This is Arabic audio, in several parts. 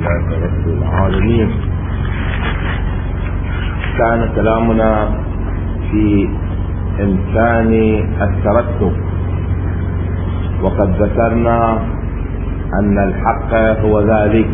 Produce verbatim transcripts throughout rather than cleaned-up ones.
لله رب العالمين. كان كلامنا في إمكان الترتب، وقد ذكرنا أن الحق هو ذلك،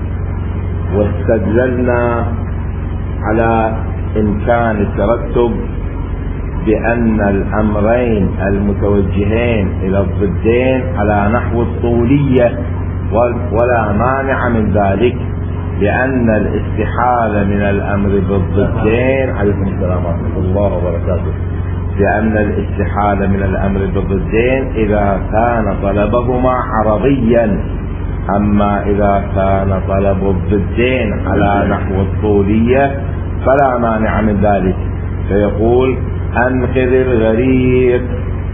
واستدللنا على إمكان الترتب بأن الأمرين المتوجهين إلى الضدين على نحو الطولية ولا مانع من ذلك، لأن الاستحالة من الأمر بالضدين عليكم السلام ورحمة الله وبركاته لأن الاستحالة من الأمر بالضدين إذا كان طلبهما عرضيا، أما إذا كان طلب الضدين على نحو الطولية فلا مانع من ذلك. فيقول أنقذ الغريق،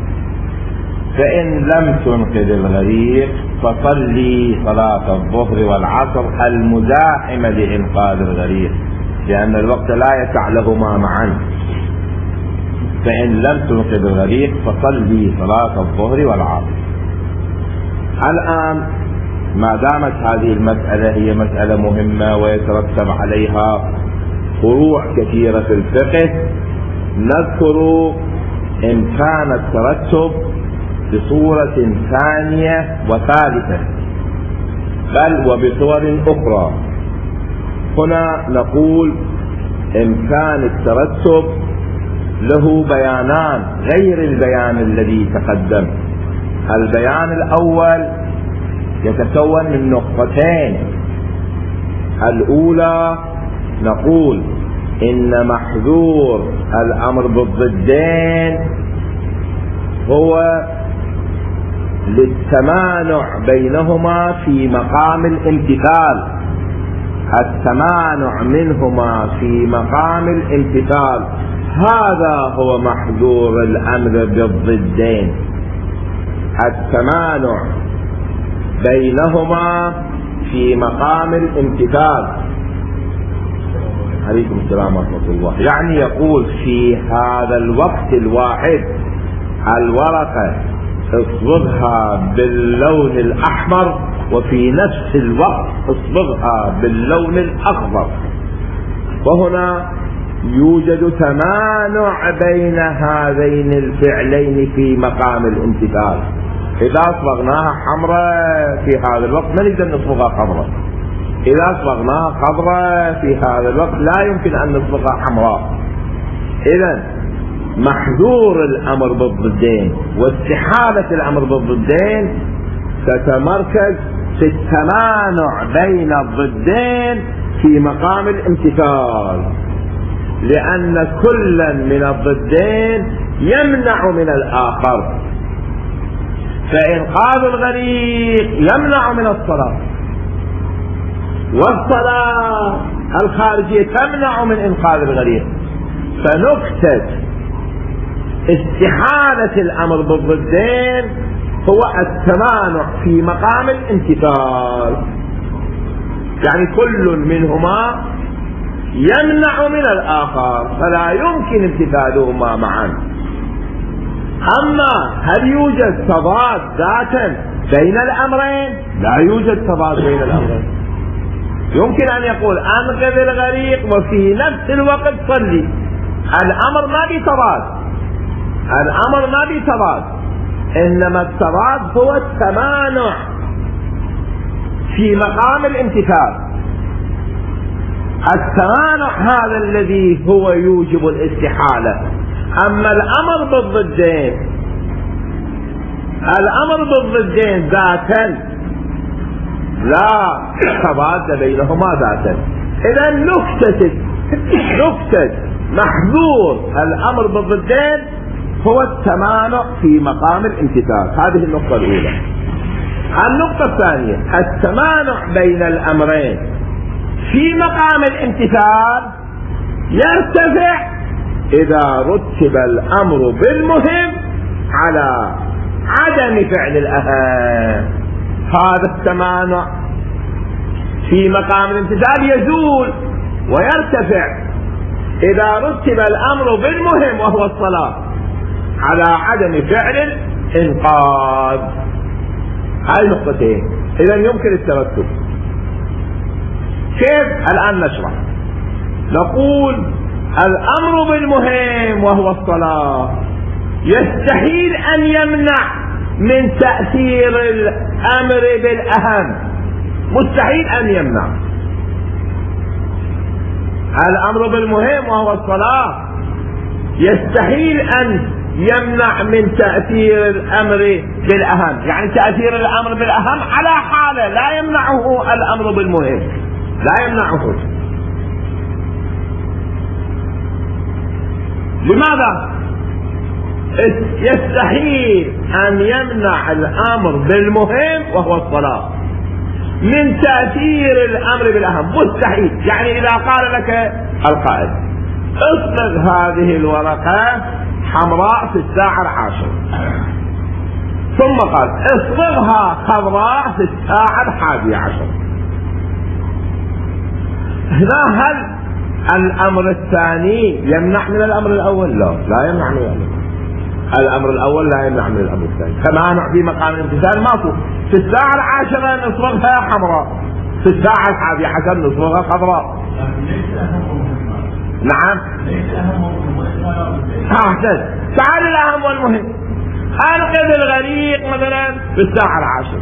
فإن لم تنقذ الغريق فصلي صلاة الظهر والعصر المزاحمة لإنقاذ الغريق، لأن الوقت لا يسع لهما معا. فإن لم تنقذ الغريق فصلي صلاة الظهر والعصر. الآن ما دامت هذه المسألة هي مسألة مهمة ويترتب عليها فروع كثيرة في الفقه، نذكر إمكان الترتب بصورة ثانية وثالثة، بل وبصور أخرى. هنا نقول إمكان الترتب له بيانان غير البيان الذي تقدم. البيان الأول يتكون من نقطتين. الأولى نقول إن محذور الأمر بالضدين هو للتمانع بينهما في مقام الامتثال، التمانع منهما في مقام الامتثال، هذا هو محذور الأمر بالضدين، التمانع بينهما في مقام الامتثال. عليكم السلام ورحمة الله. يعني يقول في هذا الوقت الواحد الورقة اصبغها باللون الأحمر، وفي نفس الوقت اصبغها باللون الأخضر، وهنا يوجد تمانع بين هذين الفعلين في مقام الامتثال. إذا أصبغناها حمراء في هذا الوقت ما نقدر نصبغها خضراء، إذا أصبغناها خضراء في هذا الوقت لا يمكن أن نصبغها حمراء. إذن محذور الأمر بالضدين واستحالة الأمر بالضدين تتمركز في التمانع بين الضدين في مقام الامتثال، لأن كلا من الضدين يمنع من الآخر. فإنقاذ الغريق يمنع من الصلاة، والصلاة الخارجية تمنع من إنقاذ الغريق، فنكتة استحالة الأمر بالضدين هو التمانع في مقام الامتثال، يعني كل منهما يمنع من الآخر فلا يمكن امتثالهما معا. أما هل يوجد تضاد ذاتا بين الأمرين؟ لا يوجد تضاد بين الأمرين. يمكن أن يقول أنقذ الغريق وفي نفس الوقت صلي، الأمر ما بتضاد، الأمر ما بتضاد، إنما التضاد هو التمانع في مقام الامتثال. التمانع هذا الذي هو يوجب الاستحالة. أما الأمر بالضدين، الأمر بالضدين ذاتا لا تضاد بينهما ذاتا. إذا نكتة نكتة محذور الأمر بالضدين هو التمانع في مقام الامتثال. هذه النقطة الأولى. النقطة الثانية التمانع بين الأمرين في مقام الامتثال يرتفع إذا رتب الأمر بالمهم على عدم فعل الأهم. هذا التمانع في مقام الامتثال يزول ويرتفع إذا رتب الأمر بالمهم وهو الصلاة على عدم فعل الإنقاذ. هاي نقطتين. إذا يمكن الترتب. كيف؟ الآن نشرح. نقول الأمر بالمهم وهو الصلاة يستحيل أن يمنع من تأثير الأمر بالأهم، مستحيل أن يمنع. الأمر بالمهم وهو الصلاة يستحيل أن يمنع من تأثير الأمر بالأهم، يعني تأثير الأمر بالأهم على حالة لا يمنعه الأمر بالمهم، لا يمنعه. لماذا؟ يستحيل أن يمنع الأمر بالمهم وهو الصلاة من تأثير الأمر بالأهم، مستحيل. يعني إذا قال لك القائد اصبغ هذه الورقة حمراء في الساعة العاشرة، ثم قال اصبغها خضراء في الساعة الحادية عشر، هنا هل الأمر الثاني يمنع من الأمر الأول؟ لا، لا يمنع من الأمر. الأمر الأول لا يمنع من الأمر الثاني. كما في مقام الامتثال ماكو. في الساعة العاشرة نصبغها حمراء، في الساعة الحادية عشر نصبغها خضراء. نعم. أحسن. تعال الأهم والمهم. أنقذ الغريق مثلا في الساعة العاشرة،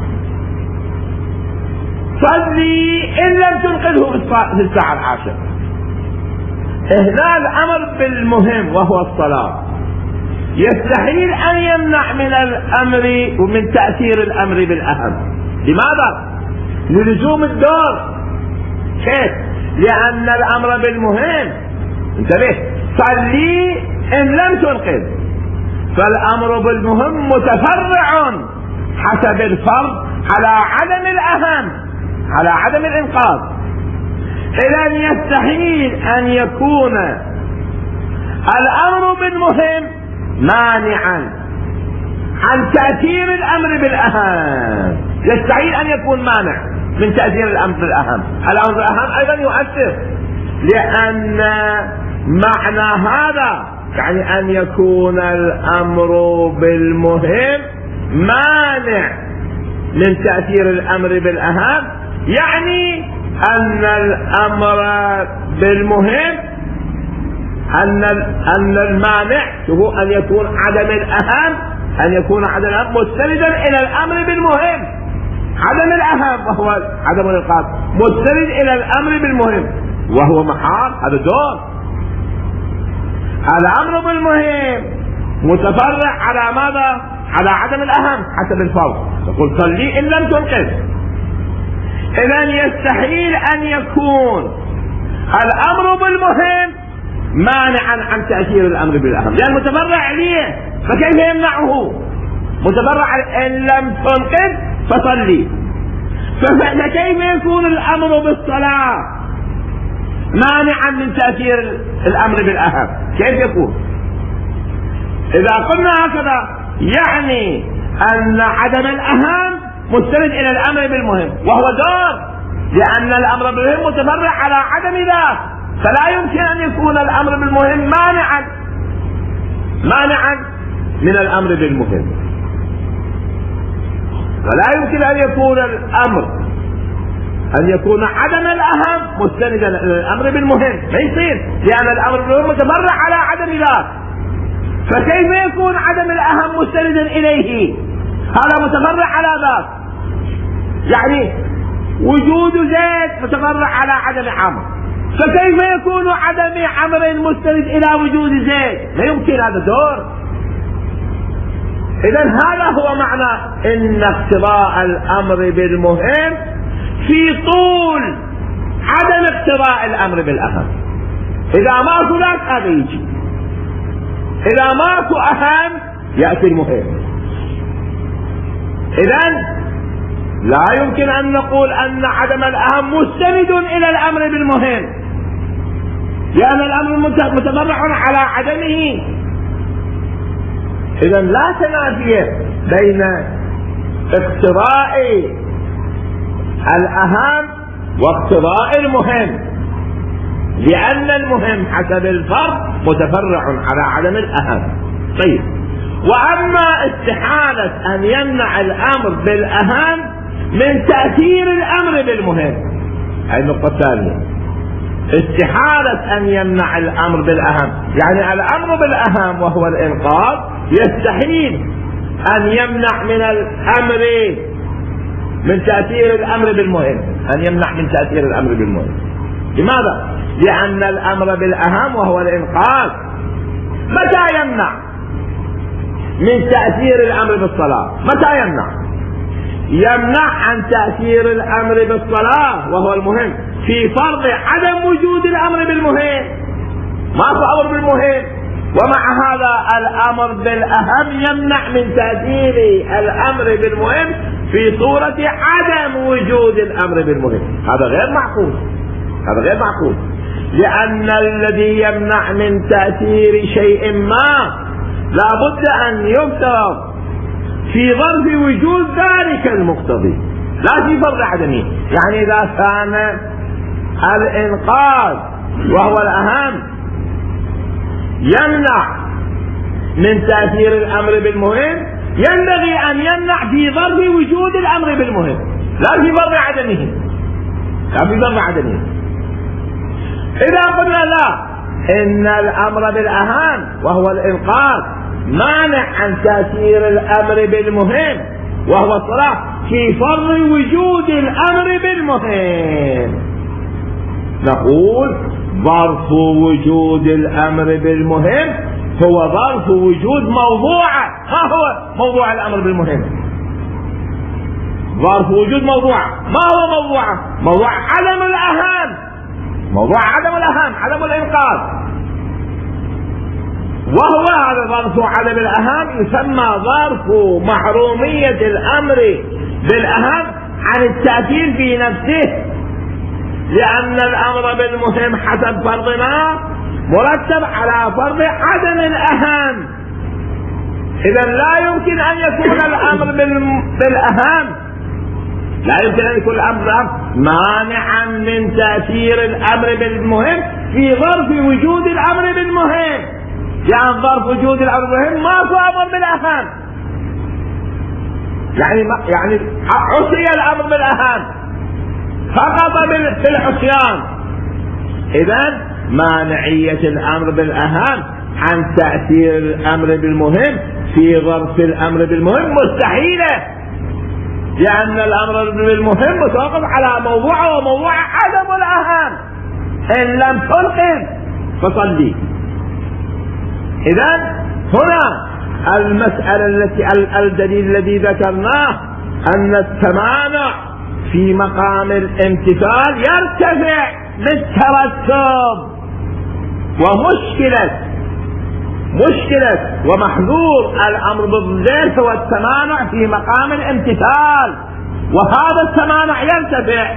صلي إن لم تنقذه في الساعة العاشرة. هنا الأمر بالمهم وهو الصلاة يستحيل أن يمنع من الأمر ومن تأثير الأمر بالأهم. لماذا؟ للزوم الدور. كيف؟ لأن الأمر بالمهم، انتبه، صلي إن لم تنقذ، فالأمر بالمهم متفرع حسب الفرض على عدم الأهم، على عدم الإنقاذ. إذن يستحيل أن يكون الأمر بالمهم مانعا عن تأثير الأمر بالأهم، يستحيل أن يكون مانع من تأثير الأمر بالأهم. الأمر بالأهم أيضا يؤثر، لأن معنى هذا يعني أن يكون الأمر بالمهم مانع من تأثير الأمر بالأهم، يعني أن الأمر بالمهم أن أن المانع هو أن يكون عدم الأهم، أن يكون عدم الأهم مستندا إلى الأمر بالمهم. عدم الأهم وهو عدم الإنقاذ مستند إلى الأمر بالمهم، وهو محال، هذا دور. الأمر بالمهم متفرع على ماذا؟ على عدم الأهم حسب الفرض. يقول صلي إن لم تنقذ. إذن يستحيل أن يكون الأمر بالمهم مانعا عن تأثير الأمر بالأهم، لأن يعني متفرع عليه، فكيف يمنعه؟ متفرع إن لم تنقذ فصلي. فكيف يكون الأمر بالصلاة مانعا من تأثير الأمر بالأهم؟ كيف يكون؟ إذا قلنا هكذا يعني أن عدم الأهم مستند إلى الأمر بالمهم، وهو دور، لأن الأمر بالمهم متفرع على عدم ذاك، فلا يمكن أن يكون الأمر بالمهم مانعا مانعا من الأمر بالمهم، ولا يمكن أن يكون الأمر أن يكون عدم الأهم مستندا إلى الأمر بالمهم، ما يصير، لأن الأمر بالمهم متفرع على عدم ذاك، فكيف يكون عدم الأهم مستندا إليه؟ هذا متفرع على ذاك، يعني وجود زيد متفرع على عدم عمرو، فكيف يكون عدم عمرو مستند إلى وجود زيد؟ لا يمكن، هذا دور. إذن هذا هو معنى إن اقتضاء الأمر بالمهم في طول عدم اقتضاء الأمر بالأهم. إذا ماكو ذاك هذا يجي، إذا ماكو أهم يأتي المهم. إذن لا يمكن أن نقول أن عدم الأهم مستند إلى الأمر بالمهم، لأن الأمر متفرع على عدمه. إذن لا تنافي بين اقتضاء الأهم واقتضاء المهم، لأن المهم حسب الفرض متفرع على عدم الأهم. طيب، وأما استحالة أن يمنع الأمر بالأهم من تأثير الأمر بالمهم، هذه النقطة الثانية، استحالة أن يمنع الأمر بالأهم. يعني الأمر بالأهم وهو الإنقاذ يستحيل أن يمنع من الأمر من تأثير الأمر بالمهم، أن يمنع من تأثير الأمر بالمهم. لماذا؟ لأن الأمر بالأهم وهو الإنقاذ متى يمنع من تأثير الأمر بالصلاة؟ متى يمنع؟ يمنع عن تأثير الأمر بالصلاة وهو المهم في فرض عدم وجود الأمر بالمهم، ما في أمر بالمهم، ومع هذا الأمر بالأهم يمنع من تأثير الأمر بالمهم في صورة عدم وجود الأمر بالمهم. هذا غير معقول، هذا غير معقول، لأن الذي يمنع من تأثير شيء ما لا بد أن يفترض في ظرف وجود ذلك المقتضي، لا في فرض عدمه. يعني إذا كان الإنقاذ وهو الأهم يمنع من تأثير الأمر بالمهم، ينبغي أن يمنع في ظرف وجود الأمر بالمهم، لا في فرض عدمه، لا في فرض عدمه. إذا قلنا لا، إن الأمر بالأهم وهو الإنقاذ مانع عن تأثير الأمر بالمهم وهو الصلاة في فرض وجود الأمر بالمهم، نقول ظرف وجود الأمر بالمهم هو ظرف وجود موضوعه. ما هو موضوع الأمر بالمهم؟ ظرف وجود موضوعه. ما هو موضوعه؟ موضوع عدم الأهم، موضوع عدم الأهم، عدم الإنقاذ. وهو هذا ظرف عدم الأهم يسمى ظرف محرومية الأمر بالأهم عن التأثير في نفسه، لأن الأمر بالمهم حسب فرضنا مرتب على فرض عدم الأهم. إذا لا يمكن أن يكون الأمر بالأهم، لا يمكن أن يكون الأمر مانعا من تأثير الأمر بالمهم في ظرف وجود الأمر بالمهم، يعني ظرف وجود الأمر بالمهم ما هو أمر بالأهم، يعني يعني عصي الأمر بالأهم فقط بالعصيان. إذن مانعية الأمر بالأهم عن تأثير الأمر بالمهم في ظرف الأمر بالمهم مستحيلة، لأن الأمر بالمهم متوقف على موضوعه وموضوع عدم الأهم. إن لم تنقذ فصلي. إذن هنا المسألة التي الدليل الذي ذكرناه أن التمانع في مقام الامتثال يرتفع بالترتب، ومشكلة مشكلة ومحذور الأمر بالضد هو التمانع في مقام الامتثال، وهذا التمانع يرتفع.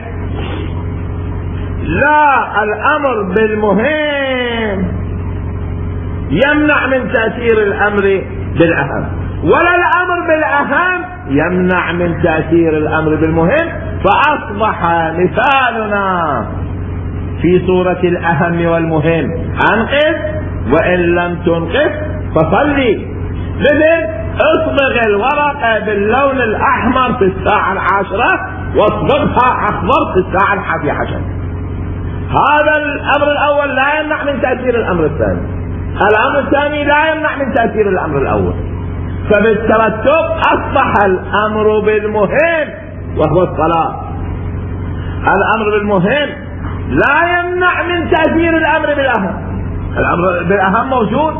لا الأمر بالمهم يمنع من تأثير الأمر بالأهم، ولا الأمر بالأهم يمنع من تأثير الأمر بالمهم. فأصبح مثالنا في صورة الأهم والمهم أنقذ، وإن لم تنقذ فصلي. مثل اصبغ الورقة باللون الأحمر في الساعة العاشرة واصبغها أخضر في الساعة الحادية عشر. هذا الأمر الأول لا يمنع من تأثير الأمر الثاني، الأمر الثاني لا يمنع من تأثير الأمر الأول. فبالترتب أصبح الأمر بالمهم وهو الصلاة، الأمر بالمهم لا يمنع من تأثير الأمر بالأهم. الأمر بالأهم موجود،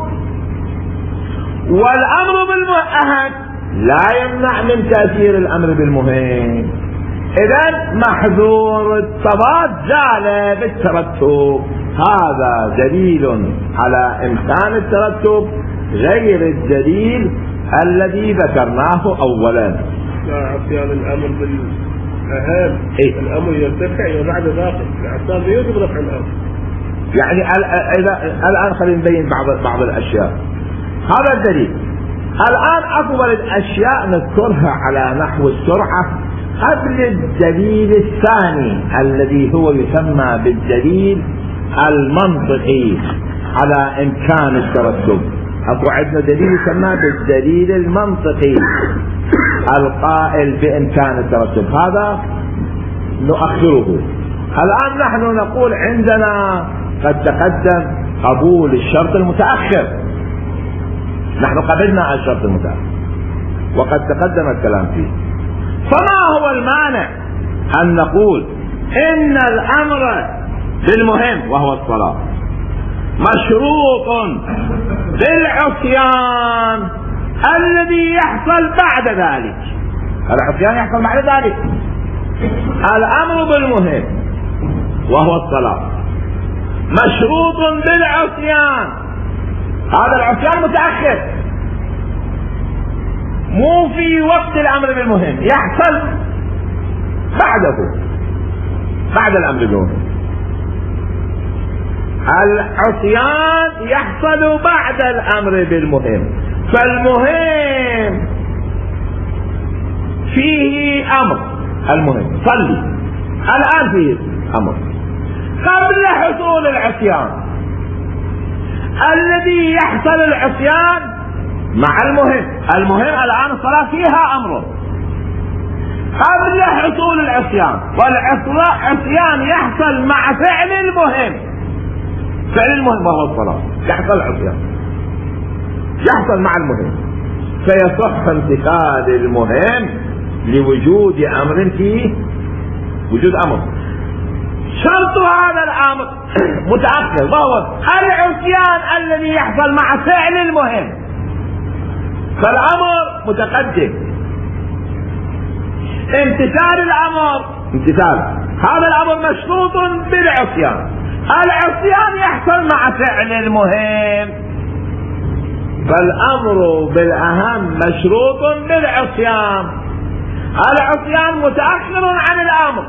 والأمر بالأهم لا يمنع من تأثير الأمر بالمهم. إذن محذور التضاد زال بالترتب. هذا دليل على إمكان الترتب غير الدليل الذي ذكرناه أولا. عصيان الأمر بالأهم إيه؟ الأمر يرتفع وبعد ذلك العصيان يجب رفع الأمر. يعني إذا الآن خلينا نبين بعض بعض الأشياء. هذا الدليل. الآن أفضل الأشياء نذكرها على نحو السرعة قبل الدليل الثاني الذي هو يسمى بالدليل المنطقي على إمكان الترتب. أكو عندنا دليل يسمى بالدليل المنطقي القائل بإمكان الترتب، هذا نؤخره الآن نحن نقول عندنا قد تقدم قبول الشرط المتأخر، نحن قبلنا على الشرط المتأخر وقد تقدم الكلام فيه، فما هو المانع أن نقول إن الأمر بالمهم وهو الصلاة مشروط بالعصيان الذي يحصل بعد ذلك. العصيان يحصل بعد ذلك. الأمر بالمهم وهو الصلاة مشروط بالعصيان، هذا العصيان متأخر مو في وقت الأمر بالمهم، يحصل بعده بعد الأمر بالمهم. العصيان يحصل بعد الأمر بالمهم، فالمهم فيه أمر، المهم صلي الآن فيه أمر قبل حصول العصيان، الذي يحصل العصيان مع المهم. المهم الآن الصلاة فيها أمر قبل حصول العصيان، والعصيان يحصل مع فعل المهم. فعل المهم وهو الصلاة يحصل العصيان، يحصل مع المهم، فيصح امتثال المهم لوجود أمر فيه، وجود أمر. شرط هذا الأمر متأخر وهو العصيان الذي يحصل مع فعل المهم، فالأمر متقدم. امتثال الأمر امتثال هذا الأمر مشروط بالعصيان، العصيان يحصل مع فعل المهم، فالأمر بالأهم مشروط بالعصيان. العصيان متأخر عن الأمر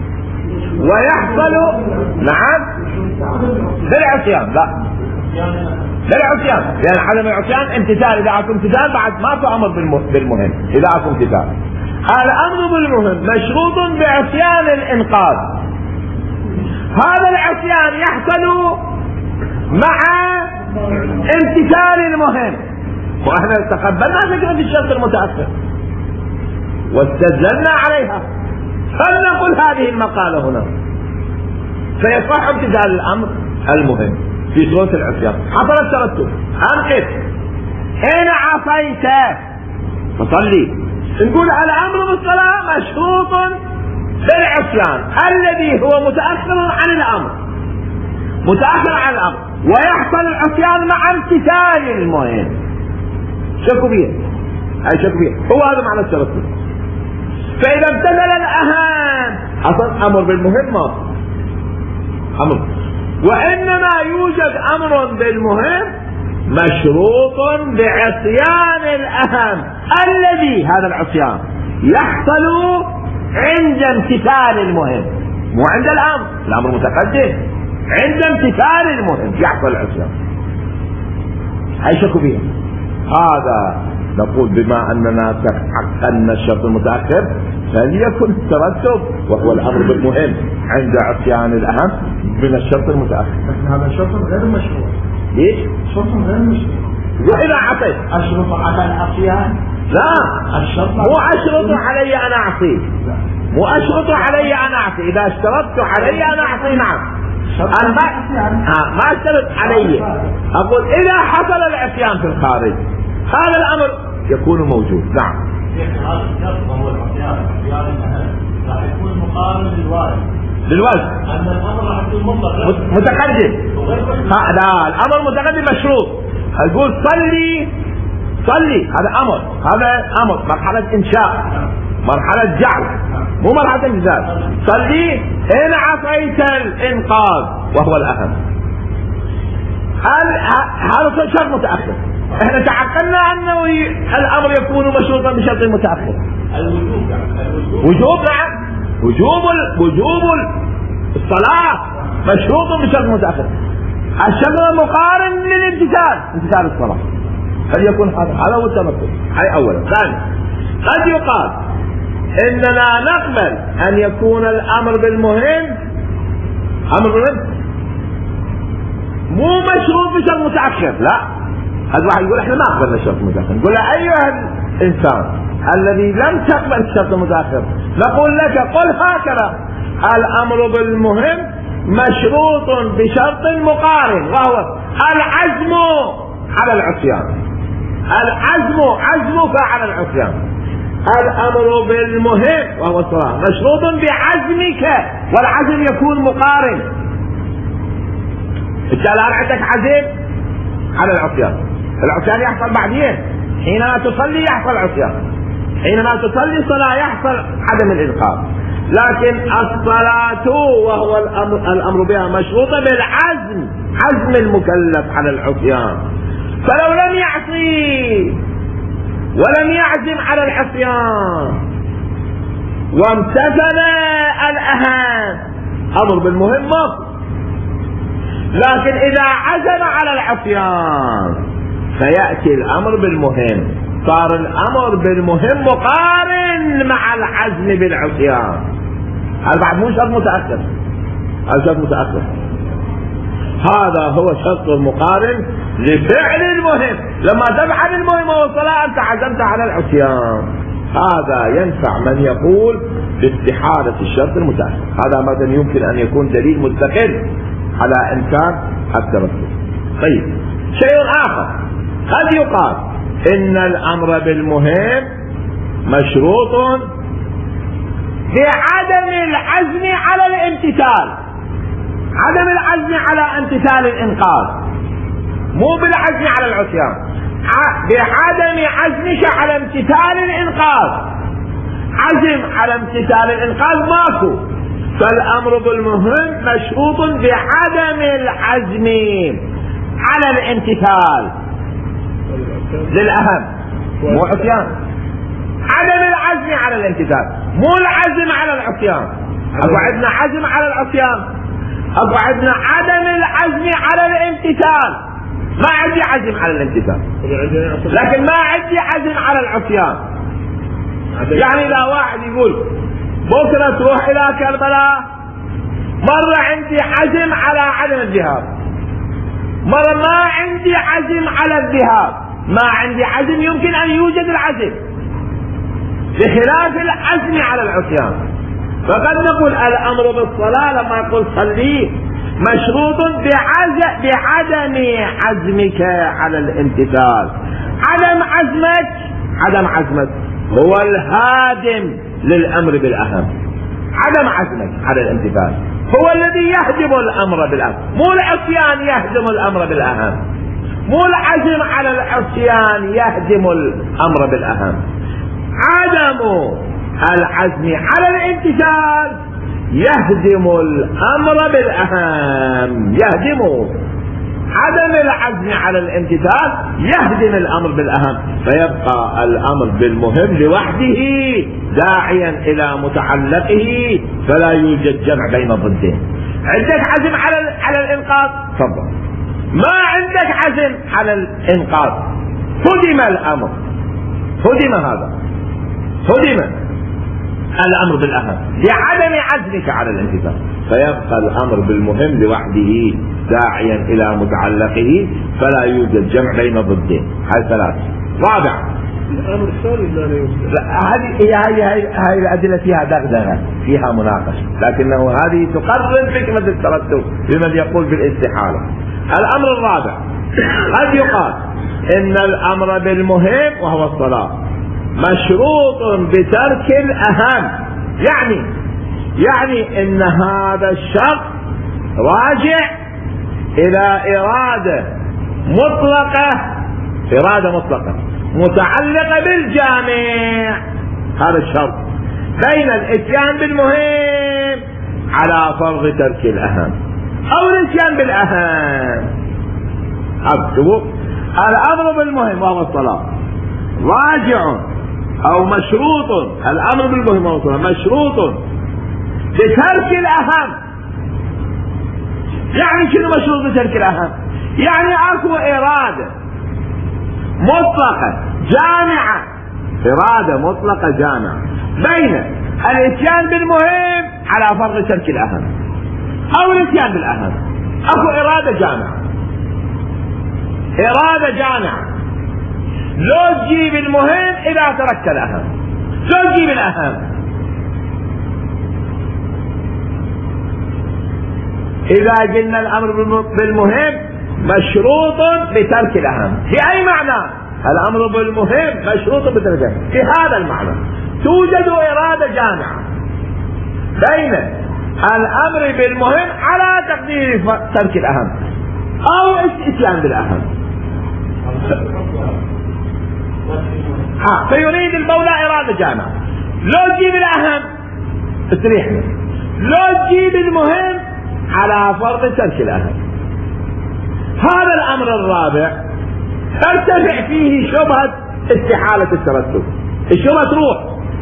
ويحصل نعم بالعصيان، لا بالعصيان، لأن عدم العصيان امتثال. إذا أكون امتثال بعد ما في أمر بالمهم، إذا أكون امتثال. الأمر بالمهم مشروط بعصيان الإنقاذ، هذا العصيان يحصل مع امتثال المهم، وإحنا تقبلنا فكرة الشرط المتأخر واستدللنا عليها، فلنقل هذه المقالة هنا. فيصح امتثال الأمر المهم في صورة العصيان. حصل الترتب، أنقذ إن عصيت فصلي. نقول الأمر بالصلاة مشروط بالعصيان الذي هو متأخر عن الأمر، متأخر عن الأمر، ويحصل العصيان مع امتثال المهم. شكوا بيه، أي شكوا بيه، هو هذا معنى الترتب. فإذا امتثل الأهم حصل أمر بالمهم أمر، وإنما يوجد أمر بالمهم مشروط بعصيان الأهم الذي هذا العصيان يحصل عند امتثال المهم، مو عند الأمر، الأمر متقدم، عند امتثال المهم يحصل العصيان. هاي شكوا بيه. هذا نقول بما أننا حققنا الشرط المتأخر فليكن الترتب وهو الأمر بالمهم عند عصيان الأهم من الشرط المتأخر. لكن هذا شرط غير مشروع. ليش؟ شرط غير مشروع. وإذا عطيت أشرط على العصيان؟ لا، الشرط مو أشرط علي أن أعصي، مو أشرط علي أن أعصي. إذا اشترطت علي أن أعصي نعم، أنا ما ما اشترط علي، أقول إذا حصل العصيان في الخارج هذا الأمر يكون موجود. نعم. هذا الشرط وهو العصيان، عصيان الأهم راح يكون مقارن للواجب. للواجب. أن الأمر راح يكون مطلق متقدم. لا، الأمر متقدم مشروط. أقول صلي صلي، هذا أمر، هذا أمر مرحلة إنشاء، مرحلة جعل، مو مرحلة انتزال. صلي إن عصيت الإنقاذ وهو الأهم. هذا شرط متأخر. احنا تعقلنا انه الامر يكون مشروطا بشرط متأخر. الوجوب وجوب نعم، وجوب وجوب الصلاة مشروط بشرط متأخر. الشرط المقارن للامتثال، امتثال الصلاة، فليكن هذا هذا هو التمثل. هاي اولا. ثانيا، قد يقال اننا نقبل ان يكون الامر بالمهم امر بالمهم مو مشروط بشرط متأخر. لا، هذا واحد يقول احنا ما قبلنا الشرط المتأخر، نقول ايها الانسان الذي لم تقبل الشرط المتأخر نقول لك قل هكذا الأمر بالمهم مشروط بشرط مقارن، وهو العزم على العصيان. العزم عزمك على العصيان. الأمر بالمهم وهو الصلاة مشروط بعزمك، والعزم يكون مقارن. انت الآن عندك عزم على العصيان، العصيان يحصل بعدين، حينما تصلي يحصل عصيان، حينما تصلي صلاة يحصل عدم الإنقاذ. لكن الصلاة وهو الأمر, الأمر بها مشروطة بالعزم، عزم المكلف على العصيان. فلو لم يعصي ولم يعزم على العصيان وامتثل الأهم، أمر بالمهم ماكو. لكن إذا عزم على العصيان فيأتي الأمر بالمهم، صار الأمر بالمهم مقارن مع العزم بالعصيان. هذا بعد مو شرط متأخر، هذا شرط متأخر. هذا هو شرط المقارن لفعل المهم. لما تفعل المهم والصلاة أنت عزمت على العصيان. هذا ينفع من يقول باستحالة الشرط المتأخر. هذا مثلا يمكن أن يكون دليل مستقل على إمكان التردد. طيب، شيء آخر قد يقال إن الأمر بالمهم مشروط بعدم العزم على الامتثال، عدم العزم على امتثال الإنقاذ، مو بالعزم على العصيان، بعدم عزمك على امتثال الإنقاذ. عزم على امتثال الإنقاذ ماكو، فالأمر بالمهم مشروط بعدم العزم على الامتثال للأهم، مو عصيان. عدم العزم على الامتثال، مو العزم على العصيان. أكو عندنا عزم على العصيان، أكو عندنا عدم العزم على الامتثال. ما عندي عزم على الامتثال لكن ما عندي عزم على العصيان. يعني لا واحد يقول بكرة تروح إلى كربلاء، مرة عندي عزم على عدم الذهاب، مرة ما عندي عزم على الذهاب. ما عندي عزم يمكن أن يوجد العزم بخلاف العزم على العصيان. فقد نقول الأمر بالصلاة لما يقول صلي مشروط بعدم عزمك على الامتثال. عدم عزمك عدم عزمك هو الهادم للأمر بالأهم. عدم عزمك على الامتثال هو الذي يهدم الأمر بالأهم، مو العصيان يهدم الأمر بالأهم، مو العزم على العصيان يهدم الأمر بالأهم. عدم العزم على الامتثال يهدم الأمر بالأهم، يهدمه. عدم العزم على الامتثال يهدم الأمر بالأهم، فيبقى الأمر بالمهم لوحده داعيا إلى متعلقه، فلا يوجد جمع بين ضدين. عندك عزم على على الإنقاذ تفضل، ما عندك عزم على الإنقاذ هدم الأمر، هدم هذا هدم الأمر بالأهم لعدم عزمك على الامتثال، فيبقى الأمر بالمهم لوحده داعيا إلى متعلقه، فلا يوجد جمع بين ضدين. هاي ثلاث. رابع، الأمر الثاني لا يوجد. هذه هذه هذه الأدلة فيها دغدغة، فيها مناقشة، لكنه هذه تقرر حكمة الترتب لمن يقول بالاستحالة. الأمر الرابع قد يقال إن الأمر بالمهم وهو الصلاة مشروط بترك الأهم. يعني يعني إن هذا الشرط راجع إلى إرادة مطلقة، إرادة مطلقة متعلقة بالجامع. هذا الشرط بين الإتيان بالمهم على فرض ترك الأهم أو الإتيان بالأهم. اكتبوا الأمر بالمهم وهو الصلاة راجع أو مشروط، الأمر بالمهم وهو الصلاة مشروط بترك الأهم. يعني شنو مشروط بترك الأهم؟ يعني أكو إرادة مطلقة جامعة، إرادة مطلقة جامعة بين الإتيان بالمهم على فرض ترك الأهم أو الإتيان بالأهم. أكو إرادة جامعة، إرادة جامعة لو تجيب المهم إذا تركت الأهم، لو تجيب الأهم إذا قلنا الأمر بالمهم مشروط بترك الأهم، في أي معنى؟ الأمر بالمهم مشروط بترك الأهم، في هذا المعنى توجد إرادة جامعة بين الأمر بالمهم على تقدير ترك الأهم أو اتيان بالأهم. ها فيريد المولى إرادة جامعة، لو تجيب الأهم استريحنا، لو تجيب المهم على فرض ترك الأهم. هذا الأمر الرابع ترتفع فيه شبهة استحالة الترتب، الشبهة تروح،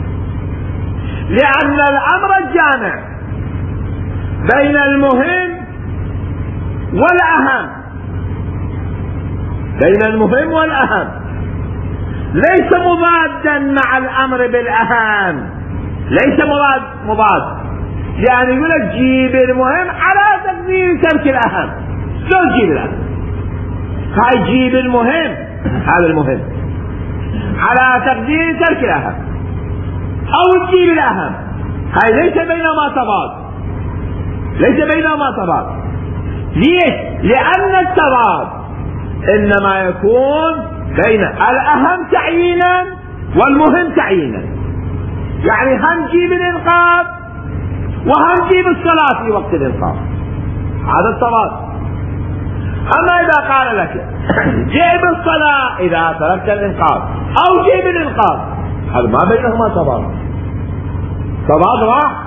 لأن الأمر الجامع بين المهم والأهم، بين المهم والأهم ليس مضادا مع الأمر بالأهم، ليس مضاد مضاد، يعني يقول لك جيب المهم على تقدير ترك الأهم، لو تجيب الأهم هاي جيب المهم، هذا المهم على تقدير ترك الأهم، أو تجيب الأهم، هاي ليس بينهما تضاد، ليس بينهما تضاد. ليش؟ لأن التضاد إنما يكون بين الأهم تعيينا والمهم تعيينا، يعني هم جيب الإنقاذ وهم جيب الصلاة في وقت الإنقاذ، هذا التضاد. أما إذا قال لك جيب الصلاة إذا تركت الإنقاذ أو جيب الإنقاذ، هذا ما بينهما تضاد، تضاد راح.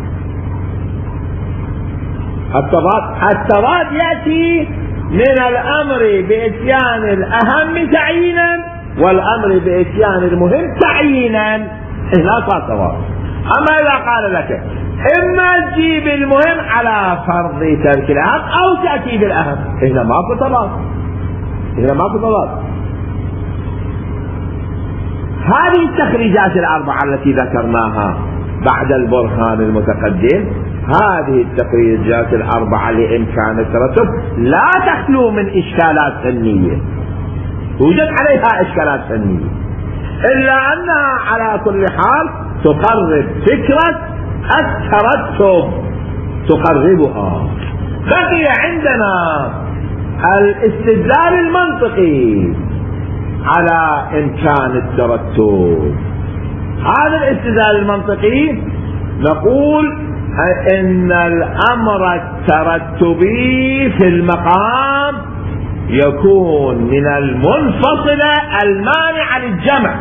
التضاد التضاد يأتي من الأمر بإتيان الأهم تعيينا والأمر بإتيان المهم تعيينا، هنا صار تضاد. أما إذا قال لك إما تجيب المهم على فرض ترك الأهم أو تأتي بالأهم، هنا ماكو تضاد، هنا ماكو تضاد. هذه التخريجات الأربعة التي ذكرناها بعد البرهان المتقدم، هذه التخريجات الأربعة لإمكان الترتب لا تخلو من إشكالات فنية، توجد عليها إشكالات فنية، إلا أنها على كل حال تقرب فكرة الترتب، تقربها. بقي عندنا الاستدلال المنطقي على إمكان الترتب. هذا الاستدلال المنطقي نقول إن الأمر الترتبي في المقام يكون من المنفصلة المانعة للجمع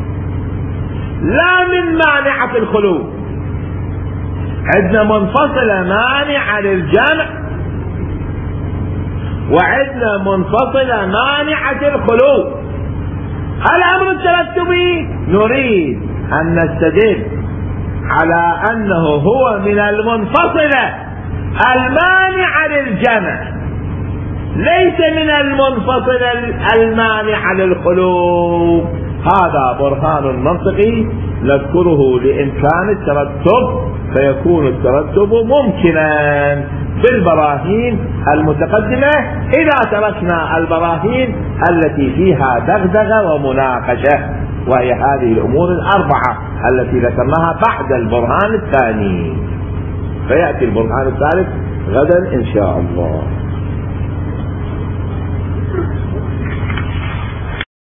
لا من مانعة الخلو. عندنا منفصلة مانعة للجمع وعندنا منفصلة مانعة الخلو. الأمر الترتبي نريد أن نستدل على أنه هو من المنفصلة المانعة للجمع ليس من المنفصلة المانعة للخلو. هذا برهان منطقي نذكره لإمكان الترتب، فيكون الترتب ممكنا بالبراهين المتقدمة إذا تركنا البراهين التي فيها دغدغة ومناقشة، وهي هذه الأمور الأربعة التي ذكرناها بعد البرهان الثاني. فيأتي البرهان الثالث غدا إن شاء الله.